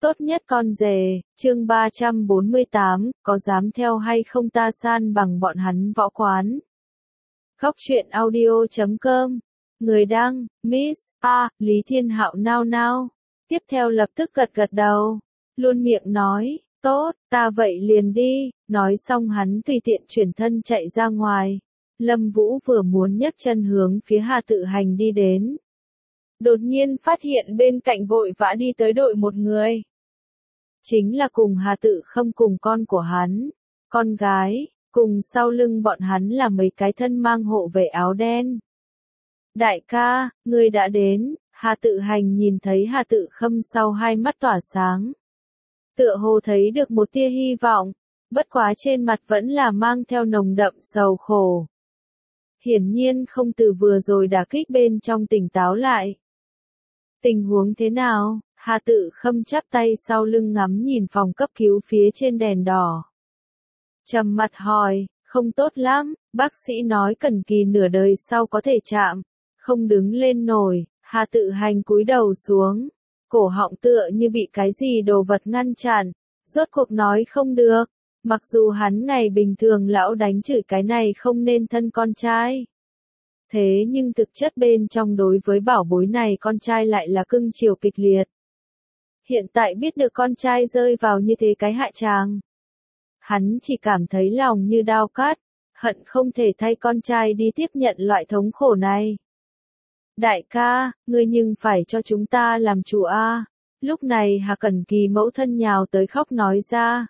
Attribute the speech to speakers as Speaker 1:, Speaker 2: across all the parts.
Speaker 1: Tốt nhất con rể, chương 348, có dám theo hay không ta san bằng bọn hắn võ quán. Khóc chuyện audio.com. Người đăng, Miss A, Lý Thiên Hạo nao nao. Tiếp theo lập tức gật gật đầu. Luôn miệng nói, tốt, ta vậy liền đi. Nói xong hắn tùy tiện chuyển thân chạy ra ngoài. Lâm Vũ vừa muốn nhấc chân hướng phía Hà Tự Hành đi đến. Đột nhiên phát hiện bên cạnh vội vã đi tới đội một người. Chính là cùng Hà Tự Khâm cùng con của hắn, con gái, cùng sau lưng bọn hắn là mấy cái thân mang hộ vệ áo đen. Đại ca, ngươi đã đến. Hà Tự Hành nhìn thấy Hà Tự Khâm sau hai mắt tỏa sáng. Tựa hồ thấy được một tia hy vọng, bất quá trên mặt vẫn là mang theo nồng đậm sầu khổ. Hiển nhiên không từ vừa rồi đả kích bên trong tỉnh táo lại. Tình huống thế nào? Hà Tự Khâm chắp tay sau lưng ngắm nhìn phòng cấp cứu phía trên đèn đỏ. Trầm mặt hỏi, không tốt lắm, bác sĩ nói Cần Kỳ nửa đời sau có thể chạm, không đứng lên nổi. Hà Tự Hành cúi đầu xuống, cổ họng tựa như bị cái gì đồ vật ngăn chặn, rốt cuộc nói không được. Mặc dù hắn ngày bình thường lão đánh chửi cái này không nên thân con trai. Thế nhưng thực chất bên trong đối với bảo bối này con trai lại là cưng chiều kịch liệt. Hiện tại biết được con trai rơi vào như thế cái hạ tràng. Hắn chỉ cảm thấy lòng như đao cắt, hận không thể thay con trai đi tiếp nhận loại thống khổ này. Đại ca, ngươi nhưng phải cho chúng ta làm chủ a. Lúc này Hà Cẩn Kỳ mẫu thân nhào tới khóc nói ra.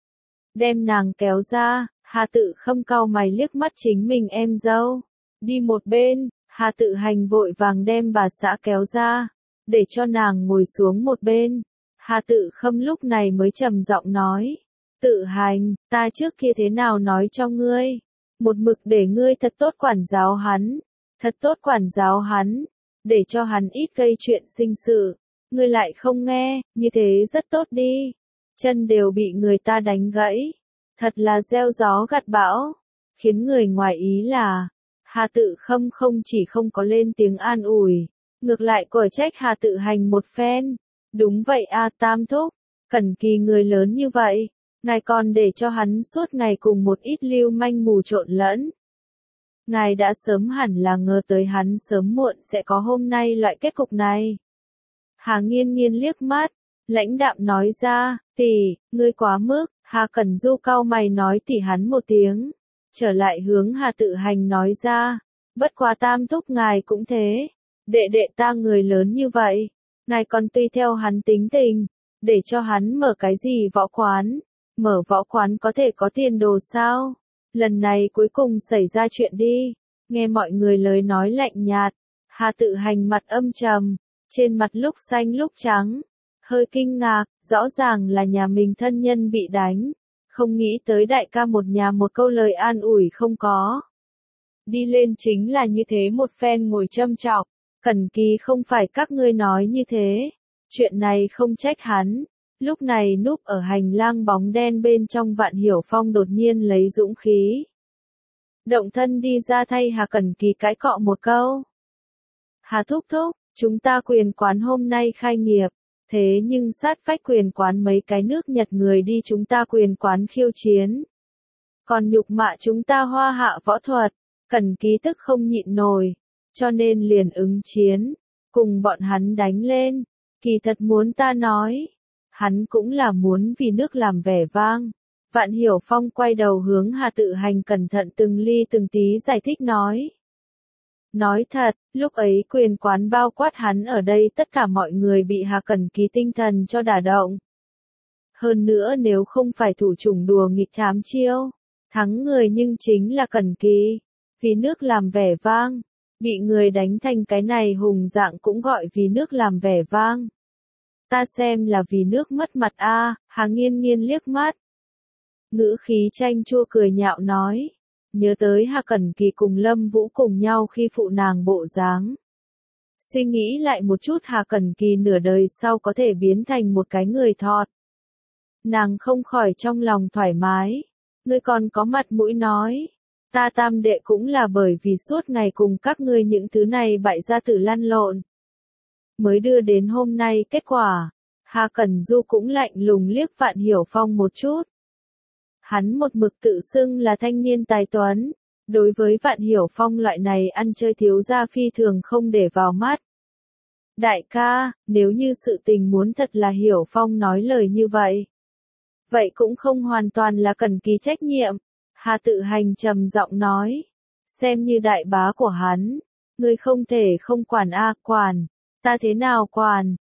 Speaker 1: Đem nàng kéo ra, Hà Tự Khâm cau mày liếc mắt chính mình em dâu. Đi một bên, Hà Tự Hành vội vàng đem bà xã kéo ra, để cho nàng ngồi xuống một bên. Hà Tự Khâm lúc này mới trầm giọng nói, Tự Hành, ta trước kia thế nào nói cho ngươi, một mực để ngươi thật tốt quản giáo hắn, thật tốt quản giáo hắn, để cho hắn ít gây chuyện sinh sự, ngươi lại không nghe, như thế rất tốt đi, chân đều bị người ta đánh gãy, thật là gieo gió gặt bão, khiến người ngoài ý là, Hà Tự Khâm không chỉ không có lên tiếng an ủi, ngược lại cở trách Hà Tự Hành một phen. Đúng vậy a Tam thúc, Cẩn Kỳ người lớn như vậy, ngài còn để cho hắn suốt ngày cùng một ít lưu manh mù trộn lẫn. Ngài đã sớm hẳn là ngờ tới hắn sớm muộn sẽ có hôm nay loại kết cục này. Hà Nghiên Nghiên liếc mắt, lãnh đạm nói ra, tỷ, ngươi quá mức. Hà Cẩn Du cau mày nói tỉ hắn một tiếng, trở lại hướng Hà Tự Hành nói ra, bất quá Tam thúc ngài cũng thế, đệ đệ ta người lớn như vậy. Ngài còn tùy theo hắn tính tình, để cho hắn mở cái gì võ quán, mở võ quán có thể có tiền đồ sao? Lần này cuối cùng xảy ra chuyện đi, nghe mọi người lời nói lạnh nhạt, Hà Tự Hành mặt âm trầm, trên mặt lúc xanh lúc trắng, hơi kinh ngạc, rõ ràng là nhà mình thân nhân bị đánh, không nghĩ tới đại ca một nhà một câu lời an ủi không có. Đi lên chính là như thế một phen ngồi châm chọc. Cẩn Kỳ không phải các ngươi nói như thế, chuyện này không trách hắn. Lúc này núp ở hành lang bóng đen bên trong Vạn Hiểu Phong đột nhiên lấy dũng khí. Động thân đi ra thay Hà Cẩn Kỳ cãi cọ một câu. Hà thúc thúc, chúng ta quyền quán hôm nay khai nghiệp, thế nhưng sát phách quyền quán mấy cái nước Nhật người đi chúng ta quyền quán khiêu chiến. Còn nhục mạ chúng ta Hoa Hạ võ thuật, Cẩn Kỳ tức không nhịn nổi. Cho nên liền ứng chiến, cùng bọn hắn đánh lên, kỳ thật muốn ta nói, hắn cũng là muốn vì nước làm vẻ vang. Vạn Hiểu Phong quay đầu hướng Hà Tự Hành cẩn thận từng ly từng tí giải thích nói. Nói thật, lúc ấy quyền quán bao quát hắn ở đây tất cả mọi người bị Hà Cẩn Kỳ tinh thần cho đả động. Hơn nữa nếu không phải thủ chủng đùa nghịch thám chiêu, thắng người nhưng chính là Cẩn Kỳ, vì nước làm vẻ vang. Bị người đánh thành cái này hùng dạng cũng gọi vì nước làm vẻ vang. Ta xem là vì nước mất mặt a. Hà Nghiên Nghiên liếc mắt. Ngữ khí chanh chua cười nhạo nói. Nhớ tới Hà Cẩn Kỳ cùng Lâm Vũ cùng nhau khi phụ nàng bộ dáng. Suy nghĩ lại một chút Hà Cẩn Kỳ nửa đời sau có thể biến thành một cái người thọt. Nàng không khỏi trong lòng thoải mái. Ngươi còn có mặt mũi nói. Ta Tam đệ cũng là bởi vì suốt ngày cùng các ngươi những thứ này bại gia tử lăn lộn. Mới đưa đến hôm nay kết quả. Hà Cẩn Du cũng lạnh lùng liếc Vạn Hiểu Phong một chút. Hắn một mực tự xưng là thanh niên tài tuấn, đối với Vạn Hiểu Phong loại này ăn chơi thiếu gia phi thường không để vào mắt. Đại ca, nếu như sự tình muốn thật là Hiểu Phong nói lời như vậy, vậy cũng không hoàn toàn là cần ký trách nhiệm. Hà Tự Hành trầm giọng nói, xem như đại bá của hắn, ngươi không thể không quản a, quản, ta thế nào quản,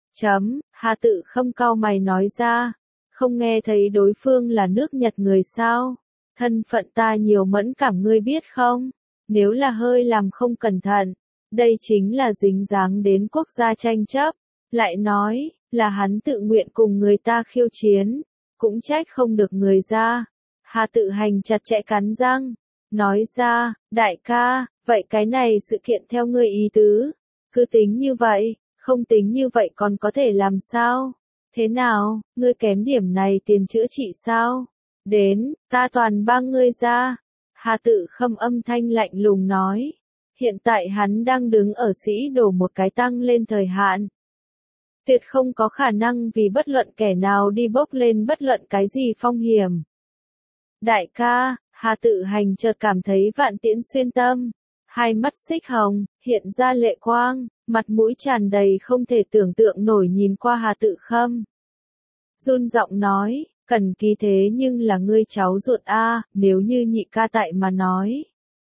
Speaker 1: Hà Tự Khâm cau mày nói ra, không nghe thấy đối phương là nước Nhật người sao, thân phận ta nhiều mẫn cảm ngươi biết không, nếu là hơi làm không cẩn thận, đây chính là dính dáng đến quốc gia tranh chấp, lại nói, là hắn tự nguyện cùng người ta khiêu chiến, cũng trách không được người ra. Hà Tự Hành chặt chẽ cắn răng, nói ra, đại ca, vậy cái này sự kiện theo ngươi ý tứ, cứ tính như vậy, không tính như vậy còn có thể làm sao? Thế nào, ngươi kém điểm này tiền chữa trị sao? Đến, ta toàn bang ngươi ra. Hà Tự Khâm âm thanh lạnh lùng nói. Hiện tại hắn đang đứng ở sĩ đổ một cái tăng lên thời hạn. Tuyệt không có khả năng vì bất luận kẻ nào đi bốc lên bất luận cái gì phong hiểm. Đại ca, Hà Tự Hành chợt cảm thấy Vạn Tiễn xuyên tâm. Hai mắt xích hồng, hiện ra lệ quang, mặt mũi tràn đầy không thể tưởng tượng nổi nhìn qua Hà Tự Khâm. Run giọng nói, Cần Ký thế nhưng là ngươi cháu ruột a, nếu như nhị ca tại mà nói.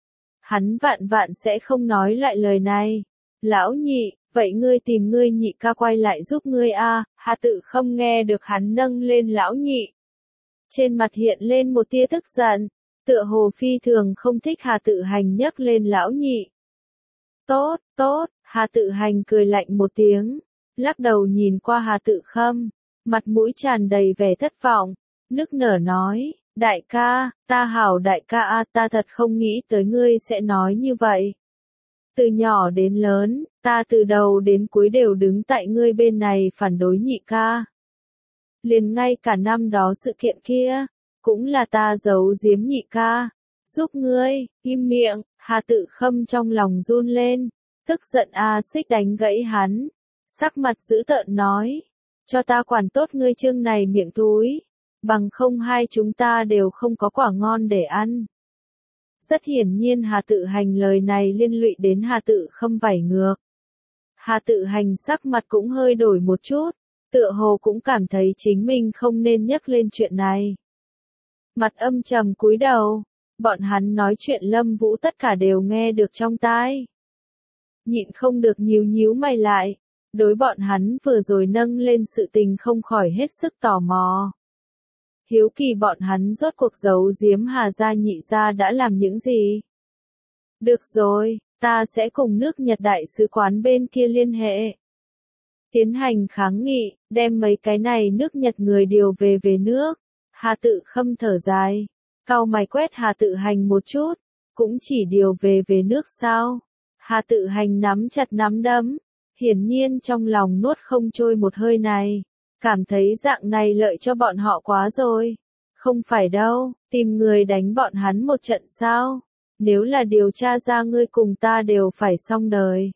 Speaker 1: Hắn vạn vạn sẽ không nói lại lời này. Lão nhị, vậy ngươi tìm ngươi nhị ca quay lại giúp ngươi a. Hà Tự Khâm nghe được hắn nâng lên lão nhị. Trên mặt hiện lên một tia tức giận, tựa hồ phi thường không thích Hà Tự Hành nhấc lên lão nhị. Tốt, tốt, Hà Tự Hành cười lạnh một tiếng, lắc đầu nhìn qua Hà Tự Khâm, mặt mũi tràn đầy vẻ thất vọng, nức nở nói, đại ca, ta hảo đại ca a, ta thật không nghĩ tới ngươi sẽ nói như vậy. Từ nhỏ đến lớn, ta từ đầu đến cuối đều đứng tại ngươi bên này phản đối nhị ca. Liền ngay cả năm đó sự kiện kia, cũng là ta giấu giếm nhị ca, giúp ngươi, im miệng. Hà Tự Khâm trong lòng run lên, tức giận xích đánh gãy hắn, sắc mặt dữ tợn nói, cho ta quản tốt ngươi chương này miệng thúi, bằng không hai chúng ta đều không có quả ngon để ăn. Rất hiển nhiên Hà Tự Hành lời này liên lụy đến Hà Tự Khâm vảy ngược. Hà Tự Hành sắc mặt cũng hơi đổi một chút, tựa hồ cũng cảm thấy chính mình không nên nhắc lên chuyện này. Mặt âm trầm cúi đầu, bọn hắn nói chuyện Lâm Vũ tất cả đều nghe được trong tai. Nhịn không được nhíu mày lại, đối bọn hắn vừa rồi nâng lên sự tình không khỏi hết sức tò mò. Hiếu kỳ bọn hắn rốt cuộc giấu giếm Hà gia nhị gia đã làm những gì. Được rồi, ta sẽ cùng nước Nhật đại sứ quán bên kia liên hệ. Tiến hành kháng nghị, đem mấy cái này nước Nhật người điều về nước. Hà Tự Khâm thở dài, cau mày quét Hà Tự Hành một chút, cũng chỉ điều về nước sao. Hà Tự Hành nắm chặt nắm đấm, hiển nhiên trong lòng nuốt không trôi một hơi này, cảm thấy dạng này lợi cho bọn họ quá rồi. Không phải đâu, tìm người đánh bọn hắn một trận sao, nếu là điều tra ra ngươi cùng ta đều phải xong đời.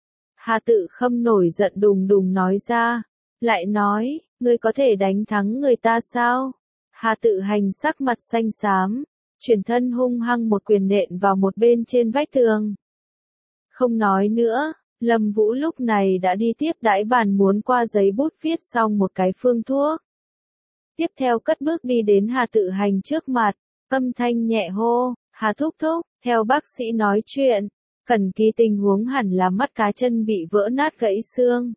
Speaker 1: Hà Tự Khâm nổi giận đùng đùng nói ra, lại nói, ngươi có thể đánh thắng người ta sao? Hà Tự Hành sắc mặt xanh xám, chuyển thân hung hăng một quyền nện vào một bên trên vách tường. Không nói nữa, Lâm Vũ lúc này đã đi tiếp đãi bàn muốn qua giấy bút viết xong một cái phương thuốc. Tiếp theo cất bước đi đến Hà Tự Hành trước mặt, âm thanh nhẹ hô, Hà thúc thúc, theo bác sĩ nói chuyện, Cần Ký tình huống hẳn là mắt cá chân bị vỡ nát gãy xương.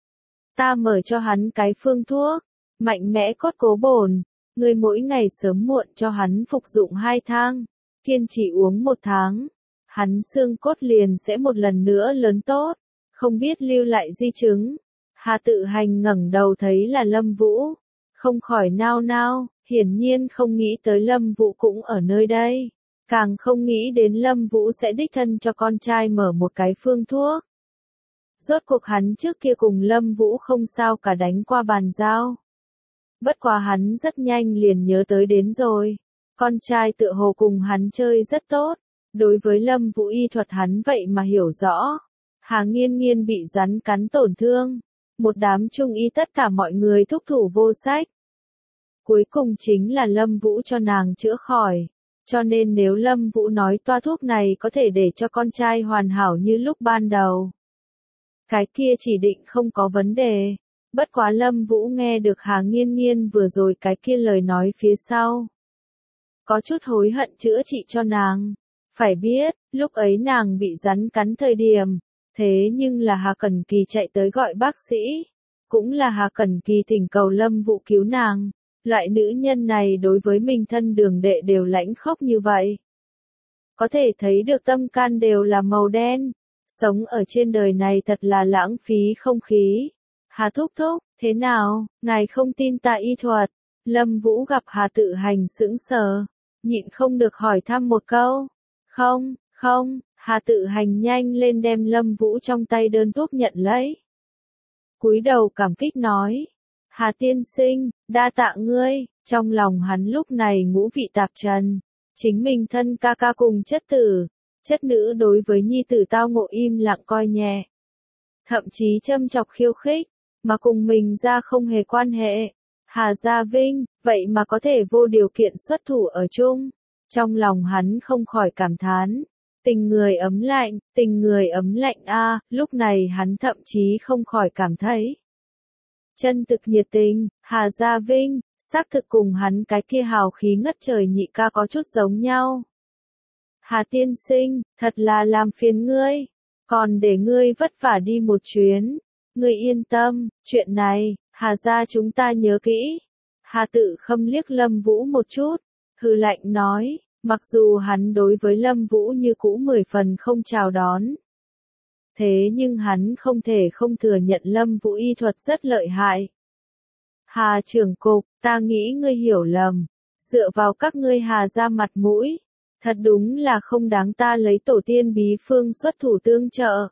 Speaker 1: Ta mở cho hắn cái phương thuốc, mạnh mẽ cốt cố bổn, người mỗi ngày sớm muộn cho hắn phục dụng 2 thang, kiên trì uống 1 tháng, hắn xương cốt liền sẽ một lần nữa lớn tốt, không biết lưu lại di chứng. Hà Tự Hành ngẩng đầu thấy là Lâm Vũ, không khỏi nao nao, hiển nhiên không nghĩ tới Lâm Vũ cũng ở nơi đây, càng không nghĩ đến Lâm Vũ sẽ đích thân cho con trai mở một cái phương thuốc. Rốt cuộc hắn trước kia cùng Lâm Vũ không sao cả đánh qua bàn giao. Bất quá hắn rất nhanh liền nhớ tới đến rồi, con trai tựa hồ cùng hắn chơi rất tốt, đối với Lâm Vũ y thuật hắn vậy mà hiểu rõ. Hà Nghiên Nghiên bị rắn cắn tổn thương, một đám trung y tất cả mọi người thúc thủ vô sách. Cuối cùng chính là Lâm Vũ cho nàng chữa khỏi. Cho nên nếu Lâm Vũ nói toa thuốc này có thể để cho con trai hoàn hảo như lúc ban đầu, cái kia chỉ định không có vấn đề. Bất quá Lâm Vũ nghe được Hà Nghiên Nghiên vừa rồi cái kia lời nói phía sau, có chút hối hận chữa trị cho nàng. Phải biết, lúc ấy nàng bị rắn cắn thời điểm, thế nhưng là Hà Cẩn Kỳ chạy tới gọi bác sĩ, cũng là Hà Cẩn Kỳ thỉnh cầu Lâm Vũ cứu nàng. Loại nữ nhân này đối với mình thân đường đệ đều lãnh khốc như vậy. Có thể thấy được tâm can đều là màu đen. Sống ở trên đời này thật là lãng phí không khí. Hà thúc thúc, thế nào, ngài không tin ta y thuật? Lâm Vũ gặp Hà Tự Hành sững sờ, nhịn không được hỏi thăm một câu. Không, Hà Tự Hành nhanh lên đem Lâm Vũ trong tay đơn thuốc nhận lấy. Cúi đầu cảm kích nói. Hà tiên sinh, đa tạ ngươi. Trong lòng hắn lúc này ngũ vị tạp trần. Chính mình thân ca ca cùng chất tử, chất nữ đối với nhi tử tao ngộ im lặng coi nhẹ. Thậm chí châm chọc khiêu khích, mà cùng mình ra không hề quan hệ. Hà Gia Vinh, vậy mà có thể vô điều kiện xuất thủ ở chung. Trong lòng hắn không khỏi cảm thán. Tình người ấm lạnh a. Lúc này hắn thậm chí không khỏi cảm thấy chân thực nhiệt tình. Hà Gia Vinh, xác thực cùng hắn cái kia hào khí ngất trời nhị ca có chút giống nhau. Hà tiên sinh, thật là làm phiền ngươi, còn để ngươi vất vả đi một chuyến. Ngươi yên tâm, chuyện này, Hà gia chúng ta nhớ kỹ. Hà Tự Khâm liếc Lâm Vũ một chút, hừ lạnh nói, mặc dù hắn đối với Lâm Vũ như cũ 10 phần không chào đón. Thế nhưng hắn không thể không thừa nhận Lâm Vũ y thuật rất lợi hại. Hà trưởng cục, ta nghĩ ngươi hiểu lầm. Dựa vào các ngươi Hà gia mặt mũi, thật đúng là không đáng ta lấy tổ tiên bí phương xuất thủ tương trợ.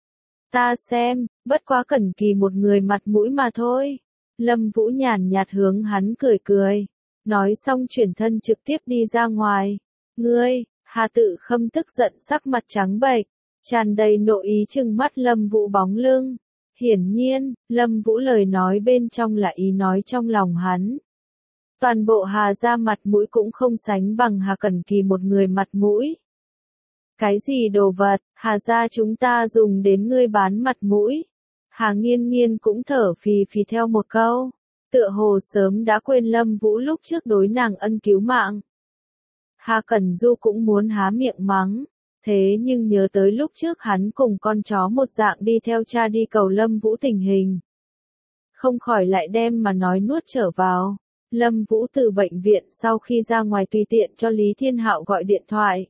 Speaker 1: Ta xem, bất quá Cẩn Kỳ một người mặt mũi mà thôi. Lâm Vũ nhàn nhạt hướng hắn cười cười. Nói xong chuyển thân trực tiếp đi ra ngoài. Ngươi, Hà Tự Khâm tức giận sắc mặt trắng bệch, tràn đầy nội ý trừng mắt Lâm Vũ bóng lưng. Hiển nhiên, Lâm Vũ lời nói bên trong là ý nói trong lòng hắn. Toàn bộ Hà gia mặt mũi cũng không sánh bằng Hà Cẩn Kỳ một người mặt mũi. Cái gì đồ vật, Hà gia chúng ta dùng đến ngươi bán mặt mũi. Hà Nghiên Nghiên cũng thở phì phì theo một câu, tựa hồ sớm đã quên Lâm Vũ lúc trước đối nàng ân cứu mạng. Hà Cẩn Du cũng muốn há miệng mắng, thế nhưng nhớ tới lúc trước hắn cùng con chó một dạng đi theo cha đi cầu Lâm Vũ tình hình, không khỏi lại đem mà nói nuốt trở vào. Lâm Vũ từ bệnh viện sau khi ra ngoài tùy tiện cho Lý Thiên Hạo gọi điện thoại.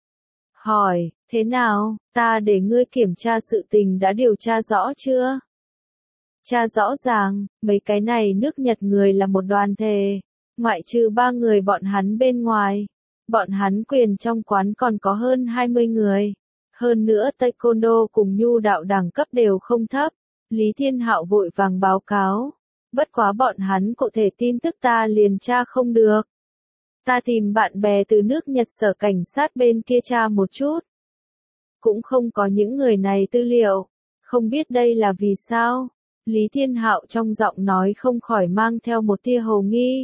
Speaker 1: Hỏi, thế nào, ta để ngươi kiểm tra sự tình đã điều tra rõ chưa? Tra rõ ràng, mấy cái này nước Nhật người là một đoàn thể, ngoại trừ 3 người bọn hắn bên ngoài. Bọn hắn quyền trong quán còn có hơn 20 người. Hơn nữa Taekwondo cùng nhu đạo đẳng cấp đều không thấp. Lý Thiên Hạo vội vàng báo cáo. Bất quá bọn hắn cụ thể tin tức ta liền tra không được. Ta tìm bạn bè từ nước Nhật sở cảnh sát bên kia tra một chút. Cũng không có những người này tư liệu. Không biết đây là vì sao? Lý Thiên Hạo trong giọng nói không khỏi mang theo một tia hồ nghi.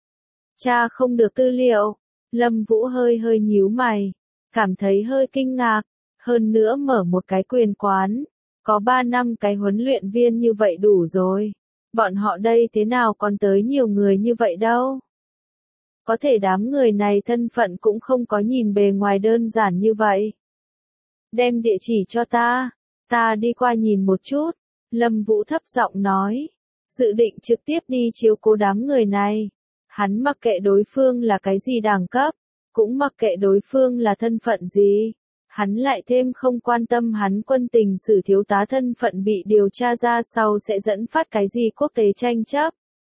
Speaker 1: Tra không được tư liệu. Lâm Vũ hơi nhíu mày, cảm thấy hơi kinh ngạc. Hơn nữa mở một cái quyền quán, có 3 năm cái huấn luyện viên như vậy đủ rồi. Bọn họ đây thế nào còn tới nhiều người như vậy đâu. Có thể đám người này thân phận cũng không có nhìn bề ngoài đơn giản như vậy. Đem địa chỉ cho ta đi qua nhìn một chút. Lâm Vũ thấp giọng nói, dự định trực tiếp đi chiếu cố đám người này. Hắn mặc kệ đối phương là cái gì đẳng cấp, cũng mặc kệ đối phương là thân phận gì. Hắn lại thêm không quan tâm hắn quân tình sử thiếu tá thân phận bị điều tra ra sau sẽ dẫn phát cái gì quốc tế tranh chấp.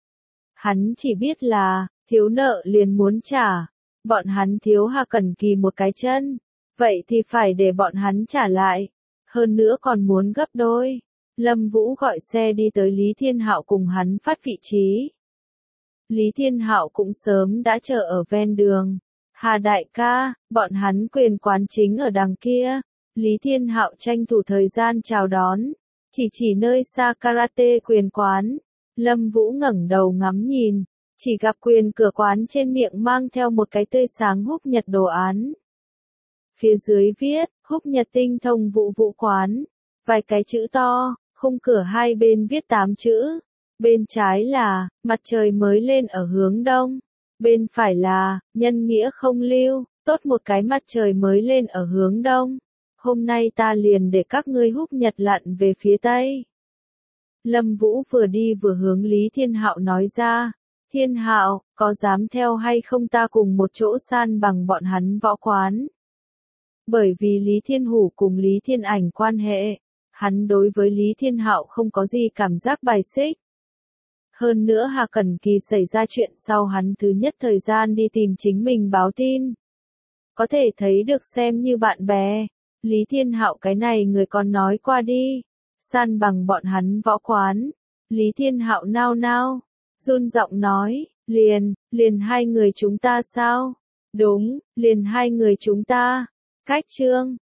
Speaker 1: Hắn chỉ biết là, thiếu nợ liền muốn trả. Bọn hắn thiếu Hà Cẩn Kỳ một cái chân. Vậy thì phải để bọn hắn trả lại. Hơn nữa còn muốn gấp đôi. Lâm Vũ gọi xe đi tới Lý Thiên Hạo cùng hắn phát vị trí. Lý Thiên Hạo cũng sớm đã chờ ở ven đường. Hà đại ca, bọn hắn quyền quán chính ở đằng kia. Lý Thiên Hạo tranh thủ thời gian chào đón. chỉ nơi xa karate quyền quán. Lâm Vũ ngẩng đầu ngắm nhìn, chỉ gặp quyền cửa quán trên miệng mang theo một cái tươi sáng Húc Nhật đồ án. Phía dưới viết, Húc Nhật tinh thông vụ vụ quán, vài cái chữ to, khung cửa hai bên viết 8 chữ. Bên trái là, mặt trời mới lên ở hướng đông. Bên phải là, nhân nghĩa không lưu, tốt một cái mặt trời mới lên ở hướng đông. Hôm nay ta liền để các ngươi Húc Nhật lặn về phía tây. Lâm Vũ vừa đi vừa hướng Lý Thiên Hạo nói ra, Thiên Hạo, có dám theo hay không ta cùng một chỗ san bằng bọn hắn võ quán? Bởi vì Lý Thiên Hủ cùng Lý Thiên Ảnh quan hệ, hắn đối với Lý Thiên Hạo không có gì cảm giác bài xích. Hơn nữa Hà Cẩn Kỳ xảy ra chuyện sau hắn thứ nhất thời gian đi tìm chính mình báo tin. Có thể thấy được xem như bạn bè. Lý Thiên Hạo cái này người còn nói qua đi. San bằng bọn hắn võ quán. Lý Thiên Hạo nao nao. Run giọng nói, liền hai người chúng ta sao? Đúng, liền hai người chúng ta. Cách chương.